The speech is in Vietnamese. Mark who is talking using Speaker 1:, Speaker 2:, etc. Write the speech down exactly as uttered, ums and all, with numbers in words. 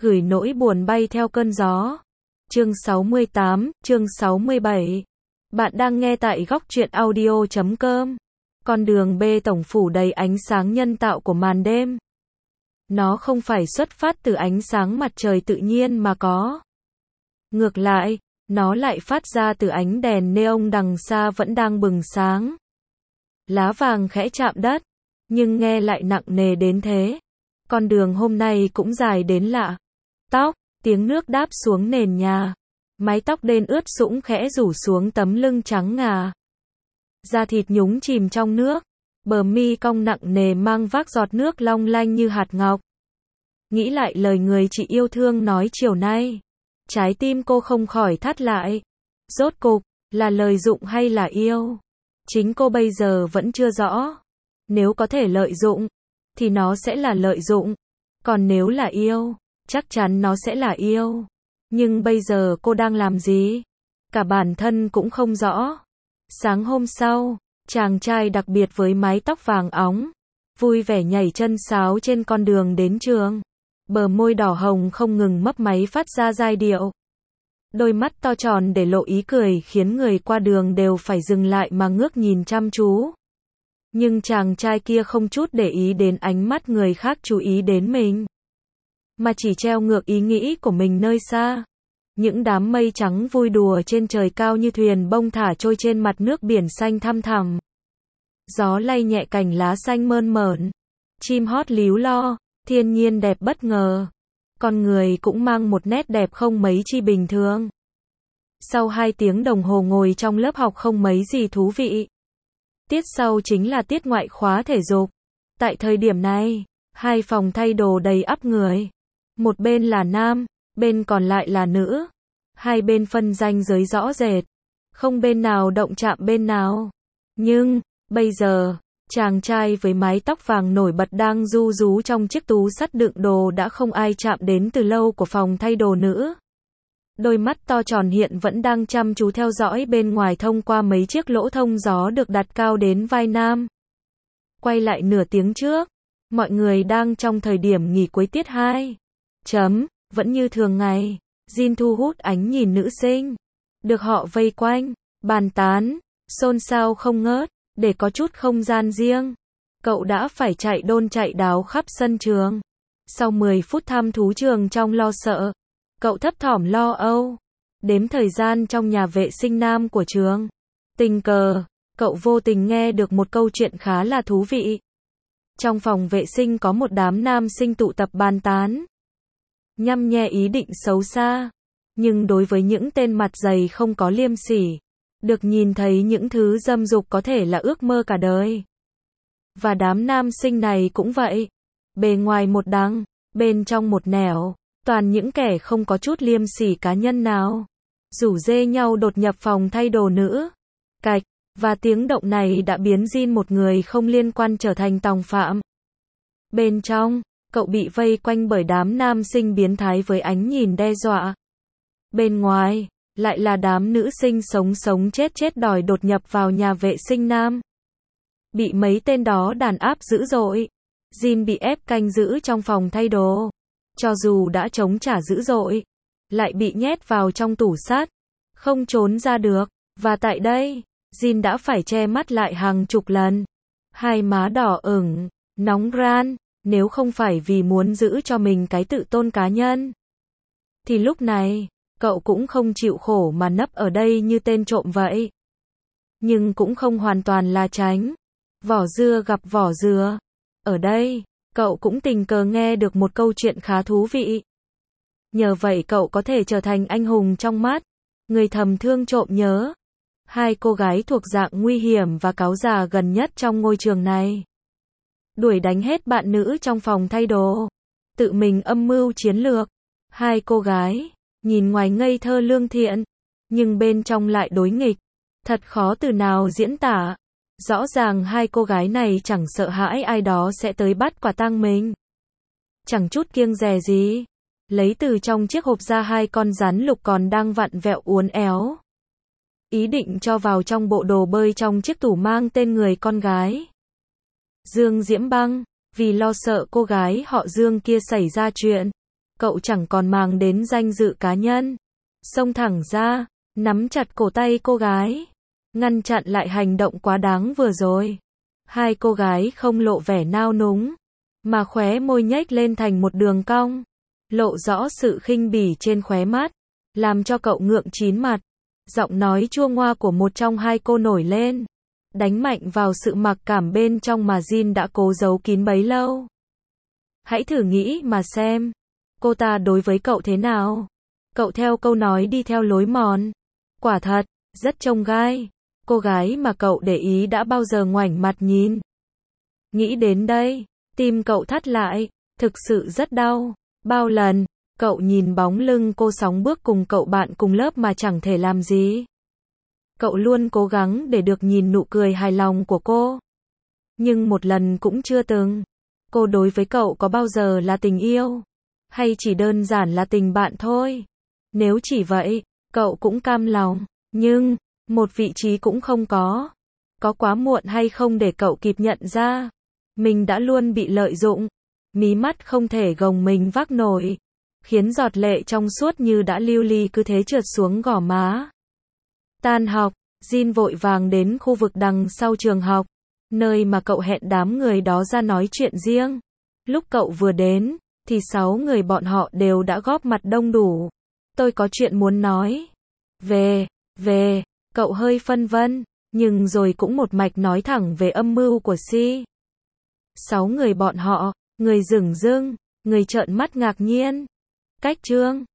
Speaker 1: gửi nỗi buồn bay theo cơn gió. Chương sáu mươi tám, chương sáu mươi bảy. Bạn đang nghe tại góc truyện audio chấm com. Con đường bê tông phủ đầy ánh sáng nhân tạo của màn đêm. Nó không phải xuất phát từ ánh sáng mặt trời tự nhiên mà có. Ngược lại, nó lại phát ra từ ánh đèn neon đằng xa vẫn đang bừng sáng. Lá vàng khẽ chạm đất, nhưng nghe lại nặng nề đến thế. Con đường hôm nay cũng dài đến lạ. Tóc, tiếng nước đáp xuống nền nhà. Mái tóc đen ướt sũng khẽ rủ xuống tấm lưng trắng ngà. Da thịt nhúng chìm trong nước. Bờ mi cong nặng nề mang vác giọt nước long lanh như hạt ngọc. Nghĩ lại lời người chị yêu thương nói chiều nay. Trái tim cô không khỏi thắt lại. Rốt cục, là lợi dụng hay là yêu? Chính cô bây giờ vẫn chưa rõ. Nếu có thể lợi dụng, thì nó sẽ là lợi dụng. Còn nếu là yêu, chắc chắn nó sẽ là yêu. Nhưng bây giờ cô đang làm gì? Cả bản thân cũng không rõ. Sáng hôm sau, chàng trai đặc biệt với mái tóc vàng óng, vui vẻ nhảy chân sáo trên con đường đến trường. Bờ môi đỏ hồng không ngừng mấp máy phát ra giai điệu. Đôi mắt to tròn để lộ ý cười khiến người qua đường đều phải dừng lại mà ngước nhìn chăm chú. Nhưng chàng trai kia không chút để ý đến ánh mắt người khác chú ý đến mình, mà chỉ treo ngược ý nghĩ của mình nơi xa. Những đám mây trắng vui đùa trên trời cao như thuyền bông thả trôi trên mặt nước biển xanh thăm thẳm. Gió lay nhẹ cành lá xanh mơn mởn. Chim hót líu lo, thiên nhiên đẹp bất ngờ. Con người cũng mang một nét đẹp không mấy chi bình thường. Sau hai tiếng đồng hồ ngồi trong lớp học không mấy gì thú vị. Tiết sau chính là tiết ngoại khóa thể dục. Tại thời điểm này, hai phòng thay đồ đầy ắp người. Một bên là nam, bên còn lại là nữ. Hai bên phân ranh giới rõ rệt. Không bên nào động chạm bên nào. Nhưng, bây giờ, chàng trai với mái tóc vàng nổi bật đang ru rú trong chiếc túi sắt đựng đồ đã không ai chạm đến từ lâu của phòng thay đồ nữ. Đôi mắt to tròn hiện vẫn đang chăm chú theo dõi bên ngoài thông qua mấy chiếc lỗ thông gió được đặt cao đến vai nam. Quay lại nửa tiếng trước, mọi người đang trong thời điểm nghỉ cuối tiết hai. Chấm, vẫn như thường ngày, Jin thu hút ánh nhìn nữ sinh. Được họ vây quanh, bàn tán, xôn xao không ngớt, để có chút không gian riêng. Cậu đã phải chạy đôn chạy đáo khắp sân trường. Sau mười phút thăm thú trường trong lo sợ, cậu thấp thỏm lo âu, đếm thời gian trong nhà vệ sinh nam của trường. Tình cờ, cậu vô tình nghe được một câu chuyện khá là thú vị. Trong phòng vệ sinh có một đám nam sinh tụ tập bàn tán, nhăm nhe ý định xấu xa. Nhưng đối với những tên mặt dày không có liêm sỉ, được nhìn thấy những thứ dâm dục có thể là ước mơ cả đời. Và đám nam sinh này cũng vậy. Bề ngoài một đằng, bên trong một nẻo. Toàn những kẻ không có chút liêm sỉ cá nhân nào. Rủ rê nhau đột nhập phòng thay đồ nữ. Cạch, và tiếng động này đã biến Jin một người không liên quan trở thành tòng phạm. Bên trong, cậu bị vây quanh bởi đám nam sinh biến thái với ánh nhìn đe dọa. Bên ngoài, lại là đám nữ sinh sống sống chết chết đòi đột nhập vào nhà vệ sinh nam. Bị mấy tên đó đàn áp dữ dội. Jin bị ép canh giữ trong phòng thay đồ. Cho dù đã chống trả dữ dội, lại bị nhét vào trong tủ sắt, không trốn ra được. Và tại đây, Jin đã phải che mắt lại hàng chục lần. Hai má đỏ ửng, nóng ran, nếu không phải vì muốn giữ cho mình cái tự tôn cá nhân. Thì lúc này, cậu cũng không chịu khổ mà nấp ở đây như tên trộm vậy. Nhưng cũng không hoàn toàn là tránh. Vỏ dưa gặp vỏ dừa. Ở đây, cậu cũng tình cờ nghe được một câu chuyện khá thú vị. Nhờ vậy cậu có thể trở thành anh hùng trong mắt người thầm thương trộm nhớ. Hai cô gái thuộc dạng nguy hiểm và cáo già gần nhất trong ngôi trường này. Đuổi đánh hết bạn nữ trong phòng thay đồ. Tự mình âm mưu chiến lược. Hai cô gái, nhìn ngoài ngây thơ lương thiện, nhưng bên trong lại đối nghịch. Thật khó từ nào diễn tả. Rõ ràng hai cô gái này chẳng sợ hãi ai đó sẽ tới bắt quả tang mình. Chẳng chút kiêng dè gì. Lấy từ trong chiếc hộp ra hai con rắn lục còn đang vặn vẹo uốn éo. Ý định cho vào trong bộ đồ bơi trong chiếc tủ mang tên người con gái. Dương Diễm Băng, vì lo sợ cô gái họ Dương kia xảy ra chuyện. cậu chẳng còn màng đến danh dự cá nhân. Xông thẳng ra, nắm chặt cổ tay cô gái, ngăn chặn lại hành động quá đáng vừa rồi. Hai cô gái không lộ vẻ nao núng, mà khóe môi nhếch lên thành một đường cong, lộ rõ sự khinh bỉ trên khóe mắt, làm cho cậu ngượng chín mặt. Giọng nói chua ngoa của một trong hai cô nổi lên, đánh mạnh vào sự mặc cảm bên trong mà Jin đã cố giấu kín bấy lâu. Hãy thử nghĩ mà xem, cô ta đối với cậu thế nào? Cậu theo câu nói đi theo lối mòn. Quả thật, rất chông gai. Cô gái mà cậu để ý đã bao giờ ngoảnh mặt nhìn. Nghĩ đến đây, tim cậu thắt lại, thực sự rất đau. Bao lần, cậu nhìn bóng lưng cô sóng bước cùng cậu bạn cùng lớp mà chẳng thể làm gì. Cậu luôn cố gắng để được nhìn nụ cười hài lòng của cô. Nhưng một lần cũng chưa từng. Cô đối với cậu có bao giờ là tình yêu? Hay chỉ đơn giản là tình bạn thôi? Nếu chỉ vậy, cậu cũng cam lòng. Nhưng, một vị trí cũng không có. Có quá muộn hay không để cậu kịp nhận ra? Mình đã luôn bị lợi dụng. Mí mắt không thể gồng mình vác nổi. Khiến giọt lệ trong suốt như đã lưu ly cứ thế trượt xuống gò má. Tan học, Jin vội vàng đến khu vực đằng sau trường học, nơi mà cậu hẹn đám người đó ra nói chuyện riêng. Lúc cậu vừa đến, thì sáu người bọn họ đều đã góp mặt đông đủ. Tôi có chuyện muốn nói. Về, về, cậu hơi phân vân, nhưng rồi cũng một mạch nói thẳng về âm mưu của Si. Sáu người bọn họ, người dửng dưng, người trợn mắt ngạc nhiên. Cách Trương,